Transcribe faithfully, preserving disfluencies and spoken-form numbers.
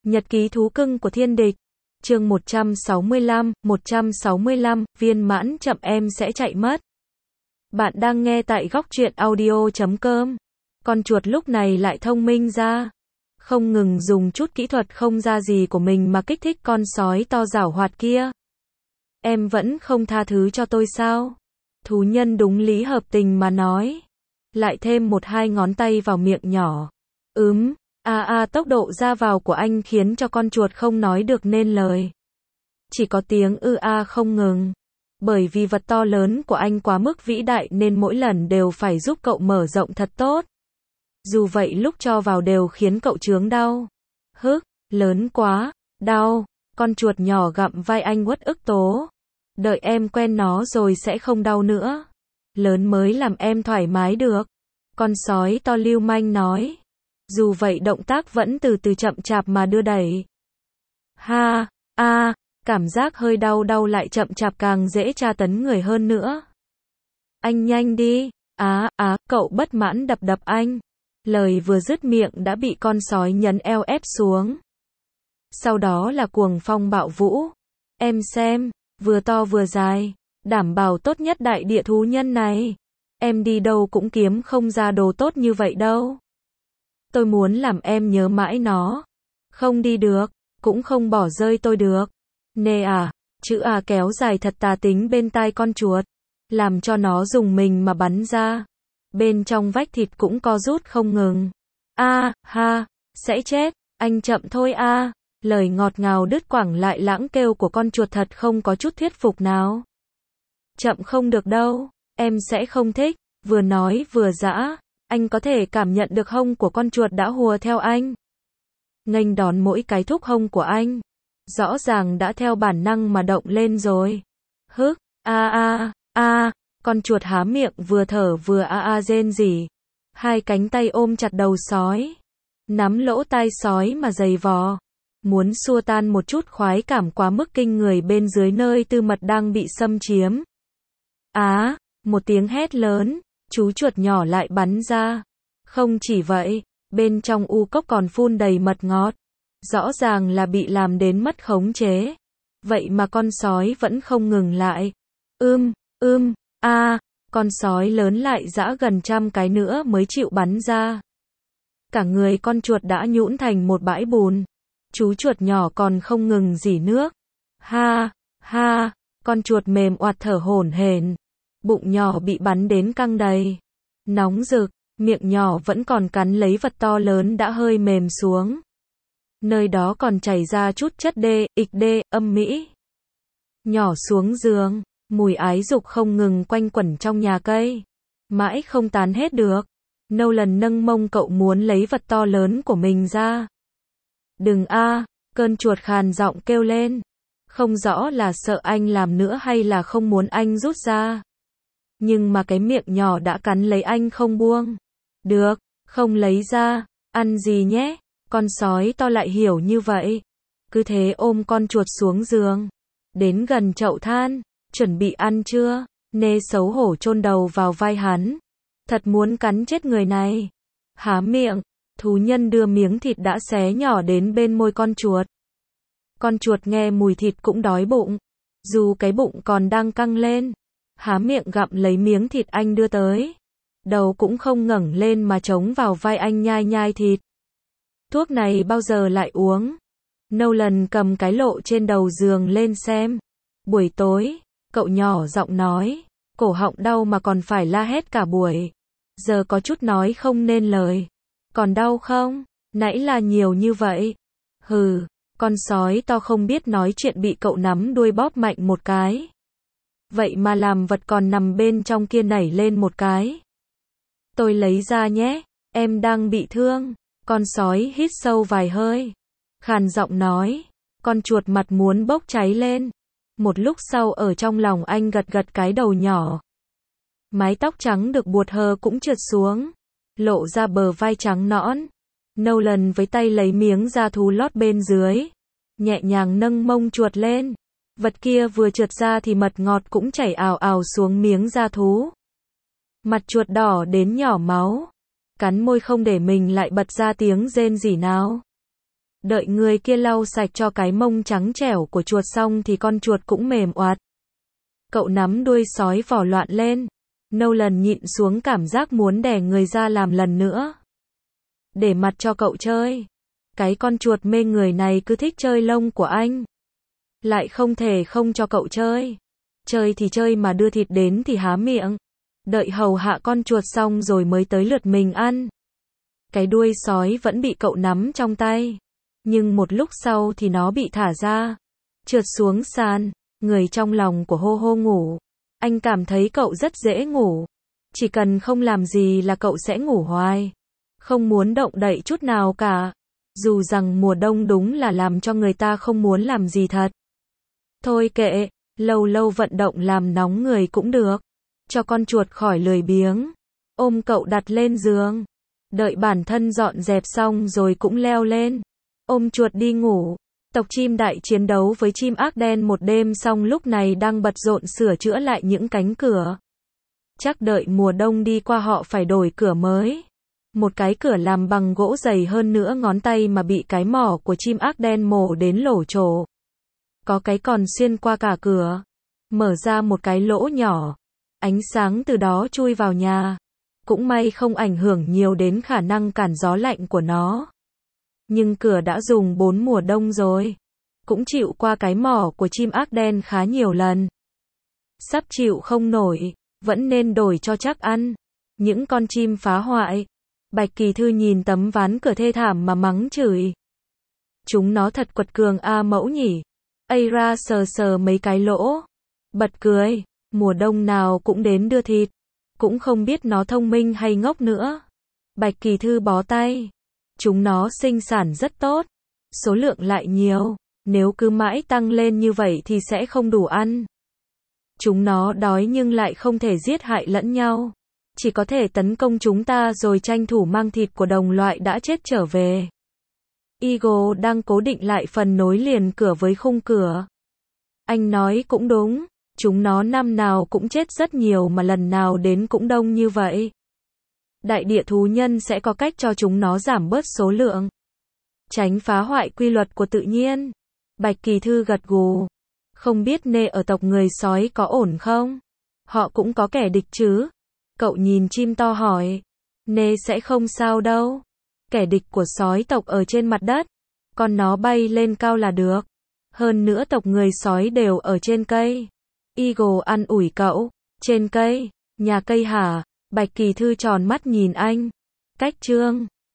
Nhật ký thú cưng của thiên địch. Chương một trăm sáu mươi lăm, một trăm sáu mươi lăm, viên mãn chậm em sẽ chạy mất. Bạn đang nghe tại góc truyện audio chấm com. Con chuột lúc này lại thông minh ra. Không ngừng dùng chút kỹ thuật không ra gì của mình mà kích thích con sói to giảo hoạt kia. Em vẫn không tha thứ cho tôi sao? Thú nhân đúng lý hợp tình mà nói. Lại thêm một hai ngón tay vào miệng nhỏ. Ừm. A a tốc độ ra vào của anh khiến cho con chuột không nói được nên lời. Chỉ có tiếng ư a không ngừng. Bởi vì vật to lớn của anh quá mức vĩ đại nên mỗi lần đều phải giúp cậu mở rộng thật tốt. Dù vậy lúc cho vào đều khiến cậu chướng đau. Hức, lớn quá, đau, con chuột nhỏ gặm vai anh uất ức tố. Đợi em quen nó rồi sẽ không đau nữa. Lớn mới làm em thoải mái được. Con sói to lưu manh nói. Dù vậy động tác vẫn từ từ chậm chạp mà đưa đẩy. Ha, a, cảm giác hơi đau đau lại chậm chạp càng dễ tra tấn người hơn nữa. Anh nhanh đi, á, á, cậu bất mãn đập đập anh. Lời vừa dứt miệng đã bị con sói nhấn eo ép xuống. Sau đó là cuồng phong bạo vũ. Em xem, vừa to vừa dài, đảm bảo tốt nhất đại địa thú nhân này. Em đi đâu cũng kiếm không ra đồ tốt như vậy đâu. Tôi muốn làm em nhớ mãi nó. Không đi được, cũng không bỏ rơi tôi được. Nê à, chữ à kéo dài thật tà tính bên tai con chuột. Làm cho nó dùng mình mà bắn ra. Bên trong vách thịt cũng co rút không ngừng. A, ha, sẽ chết, anh chậm thôi a. Lời ngọt ngào đứt quãng lại lãng kêu của con chuột thật không có chút thuyết phục nào. Chậm không được đâu, em sẽ không thích, vừa nói vừa giã. Anh có thể cảm nhận được hông của con chuột đã hùa theo anh. Nghênh đón mỗi cái thúc hông của anh. Rõ ràng đã theo bản năng mà động lên rồi. Hức, a a, a, con chuột há miệng vừa thở vừa a a rên rỉ. Hai cánh tay ôm chặt đầu sói. Nắm lỗ tai sói mà giày vò. Muốn xua tan một chút khoái cảm quá mức kinh người bên dưới nơi tư mật đang bị xâm chiếm. Á, một tiếng hét lớn. Chú chuột nhỏ lại bắn ra. Không chỉ vậy, bên trong u cốc còn phun đầy mật ngọt. Rõ ràng là bị làm đến mất khống chế. Vậy mà con sói vẫn không ngừng lại. Ưm, ưm, a, con sói lớn lại giã gần trăm cái nữa mới chịu bắn ra. Cả người con chuột đã nhũn thành một bãi bùn. Chú chuột nhỏ còn không ngừng rỉ nước. Ha, ha, con chuột mềm oạt thở hổn hển. Bụng nhỏ bị bắn đến căng đầy. Nóng rực, miệng nhỏ vẫn còn cắn lấy vật to lớn đã hơi mềm xuống. Nơi đó còn chảy ra chút chất đê, ịch đê, âm mỹ. Nhỏ xuống giường, mùi ái dục không ngừng quanh quẩn trong nhà cây. Mãi không tán hết được. Nolan nâng mông cậu muốn lấy vật to lớn của mình ra. Đừng a, cơn chuột khàn giọng kêu lên. Không rõ là sợ anh làm nữa hay là không muốn anh rút ra. Nhưng mà cái miệng nhỏ đã cắn lấy anh không buông. Được, không lấy ra, ăn gì nhé. Con sói to lại hiểu như vậy. Cứ thế ôm con chuột xuống giường. Đến gần chậu than, chuẩn bị ăn chưa? Nê xấu hổ chôn đầu vào vai hắn. Thật muốn cắn chết người này. Há miệng, thú nhân đưa miếng thịt đã xé nhỏ đến bên môi con chuột. Con chuột nghe mùi thịt cũng đói bụng. Dù cái bụng còn đang căng lên. Há miệng gặm lấy miếng thịt anh đưa tới. Đầu cũng không ngẩng lên mà chống vào vai anh nhai nhai thịt. Thuốc này bao giờ lại uống? Nolan cầm cái lộ trên đầu giường lên xem. Buổi tối, cậu nhỏ giọng nói. Cổ họng đau mà còn phải la hét cả buổi. Giờ có chút nói không nên lời. Còn đau không? Nãy là nhiều như vậy. Hừ, con sói to không biết nói chuyện bị cậu nắm đuôi bóp mạnh một cái. Vậy mà làm vật còn nằm bên trong kia nảy lên một cái. Tôi lấy ra nhé, em đang bị thương. Con sói hít sâu vài hơi. Khàn giọng nói, con chuột mặt muốn bốc cháy lên. Một lúc sau ở trong lòng anh gật gật cái đầu nhỏ. Mái tóc trắng được buột hờ cũng trượt xuống. Lộ ra bờ vai trắng nõn. Nolan với tay lấy miếng da thú lót bên dưới. Nhẹ nhàng nâng mông chuột lên. Vật kia vừa trượt ra thì mật ngọt cũng chảy ào ào xuống miếng da thú. Mặt chuột đỏ đến nhỏ máu. Cắn môi không để mình lại bật ra tiếng rên rỉ nào. Đợi người kia lau sạch cho cái mông trắng trẻo của chuột xong thì con chuột cũng mềm oạt. Cậu nắm đuôi sói vò loạn lên. Nolan nhịn xuống cảm giác muốn đè người ra làm lần nữa. Để mặt cho cậu chơi. Cái con chuột mê người này cứ thích chơi lông của anh. Lại không thể không cho cậu chơi. Chơi thì chơi mà đưa thịt đến thì há miệng. Đợi hầu hạ con chuột xong rồi mới tới lượt mình ăn. Cái đuôi sói vẫn bị cậu nắm trong tay. Nhưng một lúc sau thì nó bị thả ra. Trượt xuống sàn. Người trong lòng của Hô Hô ngủ. Anh cảm thấy cậu rất dễ ngủ. Chỉ cần không làm gì là cậu sẽ ngủ hoài. Không muốn động đậy chút nào cả. Dù rằng mùa đông đúng là làm cho người ta không muốn làm gì thật. Thôi kệ, lâu lâu vận động làm nóng người cũng được. Cho con chuột khỏi lười biếng. Ôm cậu đặt lên giường. Đợi bản thân dọn dẹp xong rồi cũng leo lên. Ôm chuột đi ngủ. Tộc chim đại chiến đấu với chim ác đen một đêm xong lúc này đang bận rộn sửa chữa lại những cánh cửa. Chắc đợi mùa đông đi qua họ phải đổi cửa mới. Một cái cửa làm bằng gỗ dày hơn nữa ngón tay mà bị cái mỏ của chim ác đen mổ đến lỗ chỗ. Có cái còn xuyên qua cả cửa. Mở ra một cái lỗ nhỏ. Ánh sáng từ đó chui vào nhà. Cũng may không ảnh hưởng nhiều đến khả năng cản gió lạnh của nó. Nhưng cửa đã dùng bốn mùa đông rồi. Cũng chịu qua cái mỏ của chim ác đen khá nhiều lần. Sắp chịu không nổi. Vẫn nên đổi cho chắc ăn. Những con chim phá hoại. Bạch Kỳ Thư nhìn tấm ván cửa thê thảm mà mắng chửi. Chúng nó thật quật cường a mẫu nhỉ. Ây ra sờ sờ mấy cái lỗ. Bật cười. Mùa đông nào cũng đến đưa thịt. Cũng không biết nó thông minh hay ngốc nữa. Bạch Kỳ Thư bó tay. Chúng nó sinh sản rất tốt. Số lượng lại nhiều. Nếu cứ mãi tăng lên như vậy thì sẽ không đủ ăn. Chúng nó đói nhưng lại không thể giết hại lẫn nhau. Chỉ có thể tấn công chúng ta rồi tranh thủ mang thịt của đồng loại đã chết trở về. Eagle đang cố định lại phần nối liền cửa với khung cửa. Anh nói cũng đúng. Chúng nó năm nào cũng chết rất nhiều mà lần nào đến cũng đông như vậy. Đại địa thú nhân sẽ có cách cho chúng nó giảm bớt số lượng. Tránh phá hoại quy luật của tự nhiên. Bạch Kỳ Thư gật gù. Không biết Nê ở tộc người sói có ổn không? Họ cũng có kẻ địch chứ? Cậu nhìn chim to hỏi. Nê sẽ không sao đâu. Kẻ địch của sói tộc ở trên mặt đất. Còn nó bay lên cao là được. Hơn nữa tộc người sói đều ở trên cây. Eagle an ủi cậu. Trên cây? Nhà cây hả? Bạch Kỳ Thư tròn mắt nhìn anh. Cách chương